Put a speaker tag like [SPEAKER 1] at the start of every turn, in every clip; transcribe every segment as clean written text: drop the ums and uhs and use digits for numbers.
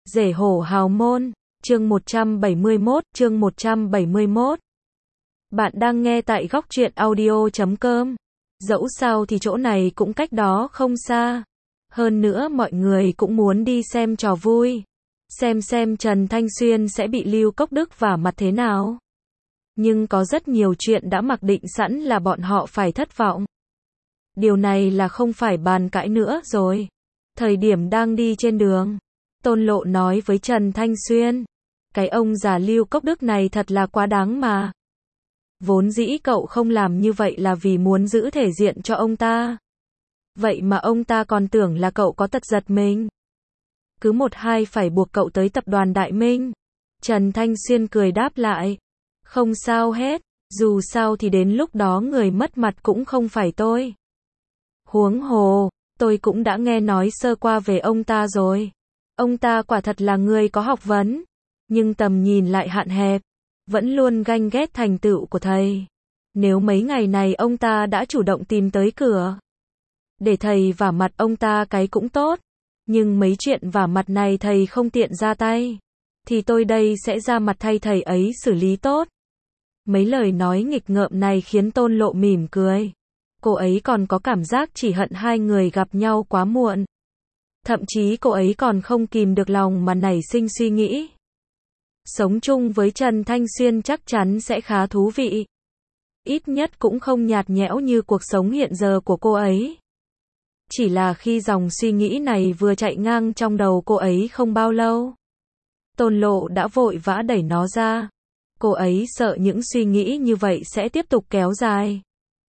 [SPEAKER 1] Rể hổ hào môn, chương 171. Bạn đang nghe tại góc truyện audio.com. Dẫu sao thì chỗ này cũng cách đó không xa. Hơn nữa mọi người cũng muốn đi xem trò vui. Xem Trần Thanh Xuyên sẽ bị Lưu Cốc Đức vả mặt thế nào. Nhưng có rất nhiều chuyện đã mặc định sẵn là bọn họ phải thất vọng. Điều này là không phải bàn cãi nữa rồi. Thời điểm đang đi trên đường, Tôn Lộ nói với Trần Thanh Xuyên, cái ông già Lưu Cốc Đức này thật là quá đáng mà. Vốn dĩ cậu không làm như vậy là vì muốn giữ thể diện cho ông ta. Vậy mà ông ta còn tưởng là cậu có tật giật mình. Cứ một hai phải buộc cậu tới tập đoàn Đại Minh. Trần Thanh Xuyên cười đáp lại, không sao hết, dù sao thì đến lúc đó người mất mặt cũng không phải tôi. Huống hồ, tôi cũng đã nghe nói sơ qua về ông ta rồi. Ông ta quả thật là người có học vấn, nhưng tầm nhìn lại hạn hẹp, vẫn luôn ganh ghét thành tựu của thầy. Nếu mấy ngày này ông ta đã chủ động tìm tới cửa, để thầy vả mặt ông ta cái cũng tốt, nhưng mấy chuyện vả mặt này thầy không tiện ra tay, thì tôi đây sẽ ra mặt thay thầy ấy xử lý tốt. Mấy lời nói nghịch ngợm này khiến Tôn Lộ mỉm cười. Cô ấy còn có cảm giác chỉ hận hai người gặp nhau quá muộn. Thậm chí cô ấy còn không kìm được lòng mà nảy sinh suy nghĩ. Sống chung với Trần Thanh Xuyên chắc chắn sẽ khá thú vị. Ít nhất cũng không nhạt nhẽo như cuộc sống hiện giờ của cô ấy. Chỉ là khi dòng suy nghĩ này vừa chạy ngang trong đầu cô ấy không bao lâu, Tôn Lộ đã vội vã đẩy nó ra. Cô ấy sợ những suy nghĩ như vậy sẽ tiếp tục kéo dài.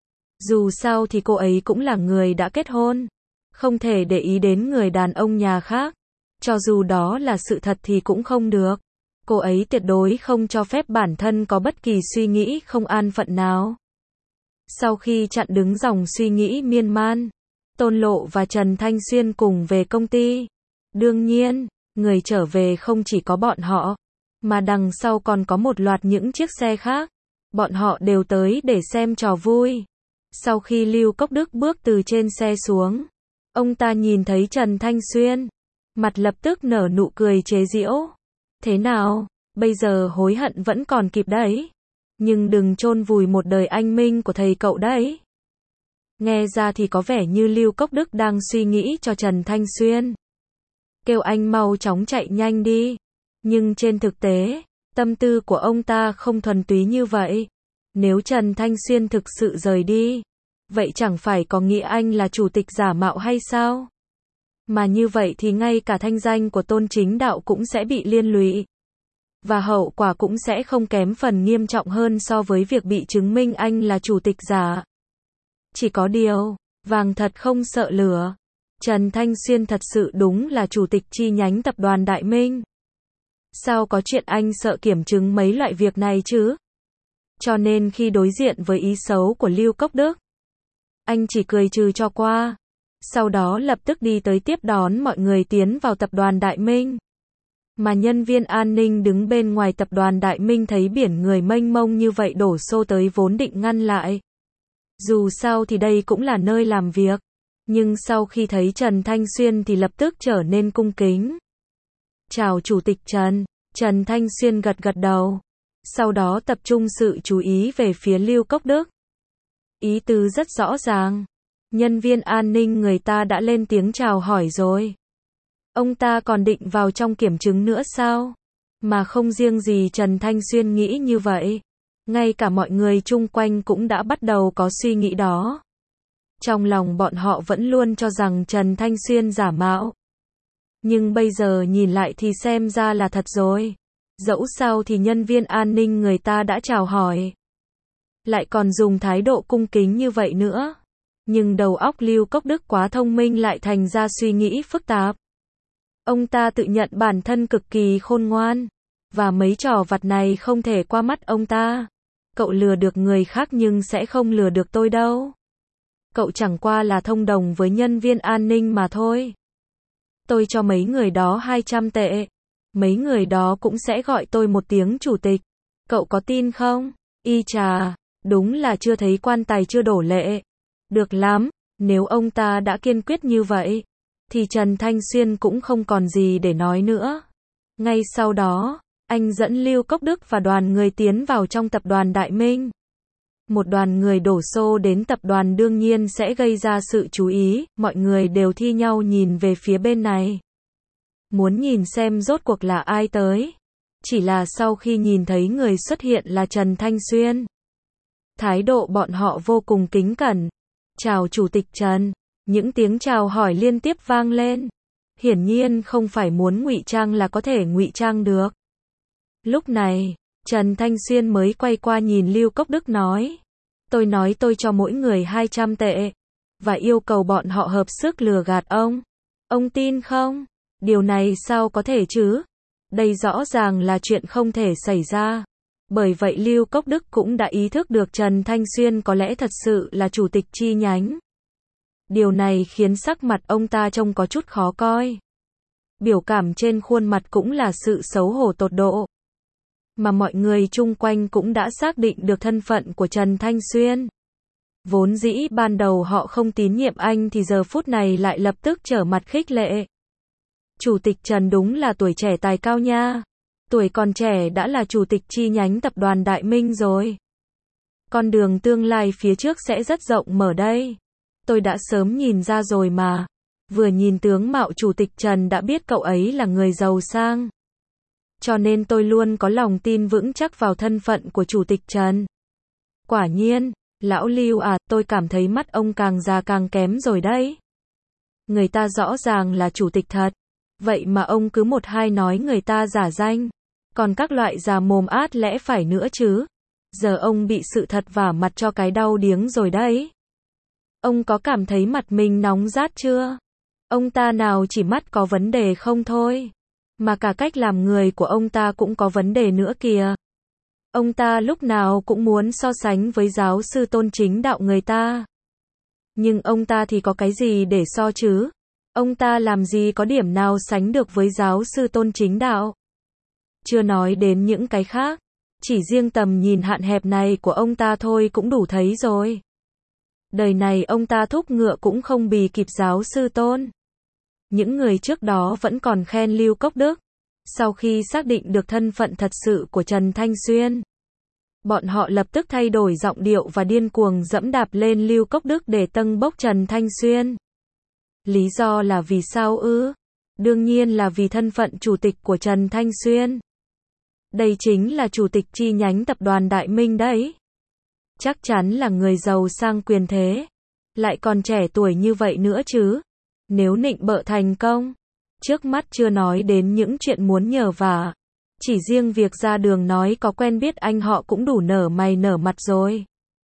[SPEAKER 1] Dù sao thì cô ấy cũng là người đã kết hôn, không thể để ý đến người đàn ông nhà khác. Cho dù đó là sự thật thì cũng không được. Cô ấy tuyệt đối không cho phép bản thân có bất kỳ suy nghĩ không an phận nào. Sau khi chặn đứng dòng suy nghĩ miên man, Tôn Lộ và Trần Thanh Xuyên cùng về công ty. Đương nhiên, người trở về không chỉ có bọn họ, mà đằng sau còn có một loạt những chiếc xe khác. Bọn họ đều tới để xem trò vui. Sau khi Lưu Cốc Đức bước từ trên xe xuống, ông ta nhìn thấy Trần Thanh Xuyên, mặt lập tức nở nụ cười chế giễu. Thế nào, bây giờ hối hận vẫn còn kịp đấy. Nhưng đừng chôn vùi một đời anh minh của thầy cậu đấy. Nghe ra thì có vẻ như Lưu Cốc Đức đang suy nghĩ cho Trần Thanh Xuyên. Kêu anh mau chóng chạy nhanh đi. Nhưng trên thực tế, tâm tư của ông ta không thuần túy như vậy. Nếu Trần Thanh Xuyên thực sự rời đi, vậy chẳng phải có nghĩa anh là chủ tịch giả mạo hay sao? Mà như vậy thì ngay cả thanh danh của Tôn Chính Đạo cũng sẽ bị liên lụy. Và hậu quả cũng sẽ không kém phần nghiêm trọng hơn so với việc bị chứng minh anh là chủ tịch giả. Chỉ có điều, vàng thật không sợ lửa. Trần Thanh Xuyên thật sự đúng là chủ tịch chi nhánh tập đoàn Đại Minh. Sao có chuyện anh sợ kiểm chứng mấy loại việc này chứ? Cho nên khi đối diện với ý xấu của Lưu Cốc Đức, anh chỉ cười trừ cho qua. Sau đó lập tức đi tới tiếp đón mọi người tiến vào tập đoàn Đại Minh. Mà nhân viên an ninh đứng bên ngoài tập đoàn Đại Minh thấy biển người mênh mông như vậy đổ xô tới vốn định ngăn lại. Dù sao thì đây cũng là nơi làm việc. Nhưng sau khi thấy Trần Thanh Xuyên thì lập tức trở nên cung kính. Chào Chủ tịch Trần. Trần Thanh Xuyên gật gật đầu. Sau đó tập trung sự chú ý về phía Lưu Cốc Đức. Ý tứ rất rõ ràng. Nhân viên an ninh người ta đã lên tiếng chào hỏi rồi. Ông ta còn định vào trong kiểm chứng nữa sao? Mà không riêng gì Trần Thanh Xuyên nghĩ như vậy. Ngay cả mọi người chung quanh cũng đã bắt đầu có suy nghĩ đó. Trong lòng bọn họ vẫn luôn cho rằng Trần Thanh Xuyên giả mạo. Nhưng bây giờ nhìn lại thì xem ra là thật rồi. Dẫu sao thì nhân viên an ninh người ta đã chào hỏi. Lại còn dùng thái độ cung kính như vậy nữa. Nhưng đầu óc Lưu Cốc Đức quá thông minh lại thành ra suy nghĩ phức tạp. Ông ta tự nhận bản thân cực kỳ khôn ngoan. Và mấy trò vặt này không thể qua mắt ông ta. Cậu lừa được người khác nhưng sẽ không lừa được tôi đâu. Cậu chẳng qua là thông đồng với nhân viên an ninh mà thôi. Tôi cho mấy người đó 200 tệ. Mấy người đó cũng sẽ gọi tôi một tiếng chủ tịch. Cậu có tin không? Y chà, đúng là chưa thấy quan tài chưa đổ lệ. Được lắm, nếu ông ta đã kiên quyết như vậy, thì Trần Thanh Xuyên cũng không còn gì để nói nữa. Ngay sau đó, anh dẫn Lưu Cốc Đức và đoàn người tiến vào trong tập đoàn Đại Minh. Một đoàn người đổ xô đến tập đoàn đương nhiên sẽ gây ra sự chú ý, mọi người đều thi nhau nhìn về phía bên này. Muốn nhìn xem rốt cuộc là ai tới. Chỉ là sau khi nhìn thấy người xuất hiện là Trần Thanh Xuyên. Thái độ bọn họ vô cùng kính cẩn. Chào Chủ tịch Trần. Những tiếng chào hỏi liên tiếp vang lên. Hiển nhiên không phải muốn ngụy trang là có thể ngụy trang được. Lúc này, Trần Thanh Xuyên mới quay qua nhìn Lưu Cốc Đức nói. Tôi nói tôi cho mỗi người 200 tệ. Và yêu cầu bọn họ hợp sức lừa gạt ông. Ông tin không? Điều này sao có thể chứ? Đây rõ ràng là chuyện không thể xảy ra. Bởi vậy Lưu Cốc Đức cũng đã ý thức được Trần Thanh Xuyên có lẽ thật sự là chủ tịch chi nhánh. Điều này khiến sắc mặt ông ta trông có chút khó coi. Biểu cảm trên khuôn mặt cũng là sự xấu hổ tột độ. Mà mọi người chung quanh cũng đã xác định được thân phận của Trần Thanh Xuyên. Vốn dĩ ban đầu họ không tín nhiệm anh thì giờ phút này lại lập tức trở mặt khích lệ. Chủ tịch Trần đúng là tuổi trẻ tài cao nha. Tuổi còn trẻ đã là chủ tịch chi nhánh tập đoàn Đại Minh rồi. Con đường tương lai phía trước sẽ rất rộng mở đây. Tôi đã sớm nhìn ra rồi mà. Vừa nhìn tướng mạo chủ tịch Trần đã biết cậu ấy là người giàu sang. Cho nên tôi luôn có lòng tin vững chắc vào thân phận của chủ tịch Trần. Quả nhiên, lão Lưu à, tôi cảm thấy mắt ông càng già càng kém rồi đấy. Người ta rõ ràng là chủ tịch thật. Vậy mà ông cứ một hai nói người ta giả danh. Còn các loại già mồm át lẽ phải nữa chứ. Giờ ông bị sự thật vả mặt cho cái đau điếng rồi đấy. Ông có cảm thấy mặt mình nóng rát chưa? Ông ta nào chỉ mắt có vấn đề không thôi. Mà cả cách làm người của ông ta cũng có vấn đề nữa kìa. Ông ta lúc nào cũng muốn so sánh với giáo sư Tôn Chính Đạo người ta. Nhưng ông ta thì có cái gì để so chứ? Ông ta làm gì có điểm nào sánh được với giáo sư Tôn Chính Đạo? Chưa nói đến những cái khác. Chỉ riêng tầm nhìn hạn hẹp này của ông ta thôi cũng đủ thấy rồi. Đời này ông ta thúc ngựa cũng không bì kịp giáo sư Tôn. Những người trước đó vẫn còn khen Lưu Cốc Đức. Sau khi xác định được thân phận thật sự của Trần Thanh Xuyên, bọn họ lập tức thay đổi giọng điệu và điên cuồng giẫm đạp lên Lưu Cốc Đức để tâng bốc Trần Thanh Xuyên. Lý do là vì sao ư? Đương nhiên là vì thân phận chủ tịch của Trần Thanh Xuyên. Đây chính là chủ tịch chi nhánh tập đoàn Đại Minh đấy. Chắc chắn là người giàu sang quyền thế. Lại còn trẻ tuổi như vậy nữa chứ. Nếu nịnh bợ thành công, trước mắt chưa nói đến những chuyện muốn nhờ vả. Chỉ riêng việc ra đường nói có quen biết anh họ cũng đủ nở mày nở mặt rồi.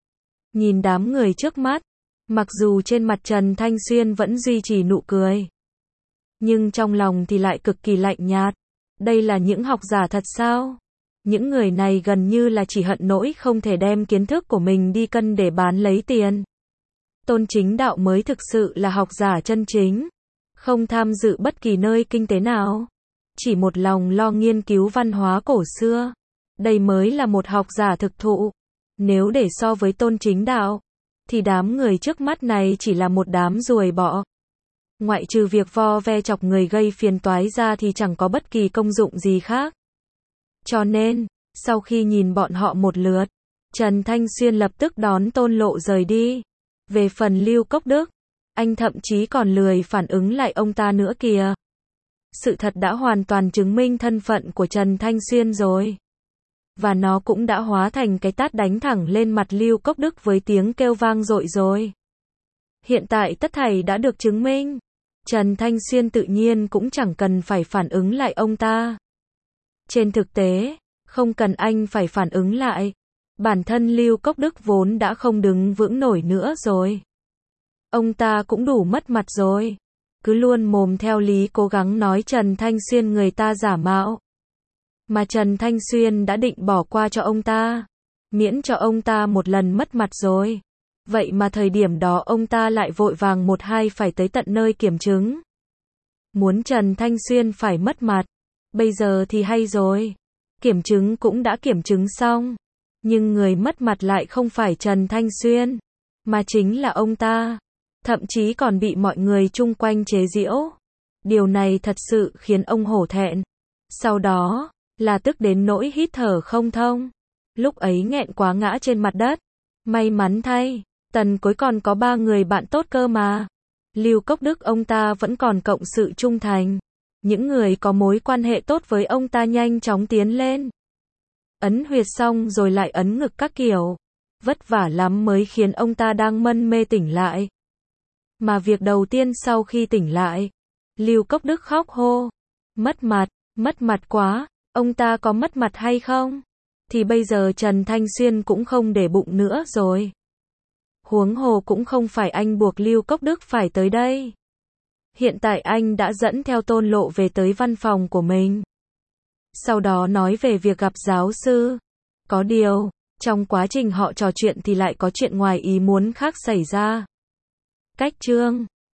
[SPEAKER 1] Nhìn đám người trước mắt, mặc dù trên mặt Trần Thanh Xuyên vẫn duy trì nụ cười, nhưng trong lòng thì lại cực kỳ lạnh nhạt. Đây là những học giả thật sao? Những người này gần như là chỉ hận nỗi không thể đem kiến thức của mình đi cân để bán lấy tiền. Tôn Chính Đạo mới thực sự là học giả chân chính. Không tham dự bất kỳ nơi kinh tế nào. Chỉ một lòng lo nghiên cứu văn hóa cổ xưa. Đây mới là một học giả thực thụ. Nếu để so với Tôn Chính Đạo, thì đám người trước mắt này chỉ là một đám ruồi bọ. Ngoại trừ việc vo ve chọc người gây phiền toái ra thì chẳng có bất kỳ công dụng gì khác. Cho nên, sau khi nhìn bọn họ một lượt, Trần Thanh Xuyên lập tức đón Tôn Lộ rời đi. Về phần Lưu Cốc Đức, anh thậm chí còn lười phản ứng lại ông ta nữa kìa. Sự thật đã hoàn toàn chứng minh thân phận của Trần Thanh Xuyên rồi. Và nó cũng đã hóa thành cái tát đánh thẳng lên mặt Lưu Cốc Đức với tiếng kêu vang dội rồi. Hiện tại tất thảy đã được chứng minh. Trần Thanh Xuyên tự nhiên cũng chẳng cần phải phản ứng lại ông ta. Trên thực tế, không cần anh phải phản ứng lại. Bản thân Lưu Cốc Đức vốn đã không đứng vững nổi nữa rồi. Ông ta cũng đủ mất mặt rồi. Cứ luôn mồm theo lý cố gắng nói Trần Thanh Xuyên người ta giả mạo. Mà Trần Thanh Xuyên đã định bỏ qua cho ông ta. Miễn cho ông ta một lần mất mặt rồi. Vậy mà thời điểm đó ông ta lại vội vàng một hai phải tới tận nơi kiểm chứng. Muốn Trần Thanh Xuyên phải mất mặt. Bây giờ thì hay rồi. Kiểm chứng cũng đã kiểm chứng xong. Nhưng người mất mặt lại không phải Trần Thanh Xuyên, mà chính là ông ta. Thậm chí còn bị mọi người chung quanh chế giễu. Điều này thật sự khiến ông hổ thẹn. Sau đó, là tức đến nỗi hít thở không thông. Lúc ấy nghẹn quá ngã trên mặt đất. May mắn thay, Tần Cối còn có 3 người bạn tốt cơ mà. Lưu Cốc Đức ông ta vẫn còn cộng sự trung thành. Những người có mối quan hệ tốt với ông ta nhanh chóng tiến lên. Ấn huyệt xong rồi lại ấn ngực các kiểu. Vất vả lắm mới khiến ông ta đang mân mê tỉnh lại. Mà việc đầu tiên sau khi tỉnh lại, Lưu Cốc Đức khóc hô. Mất mặt quá, ông ta có mất mặt hay không? Thì bây giờ Trần Thanh Xuyên cũng không để bụng nữa rồi. Huống hồ cũng không phải anh buộc Lưu Cốc Đức phải tới đây. Hiện tại anh đã dẫn theo Tôn Lộ về tới văn phòng của mình. Sau đó nói về việc gặp giáo sư. Có điều, trong quá trình họ trò chuyện thì lại có chuyện ngoài ý muốn khác xảy ra. Cách chương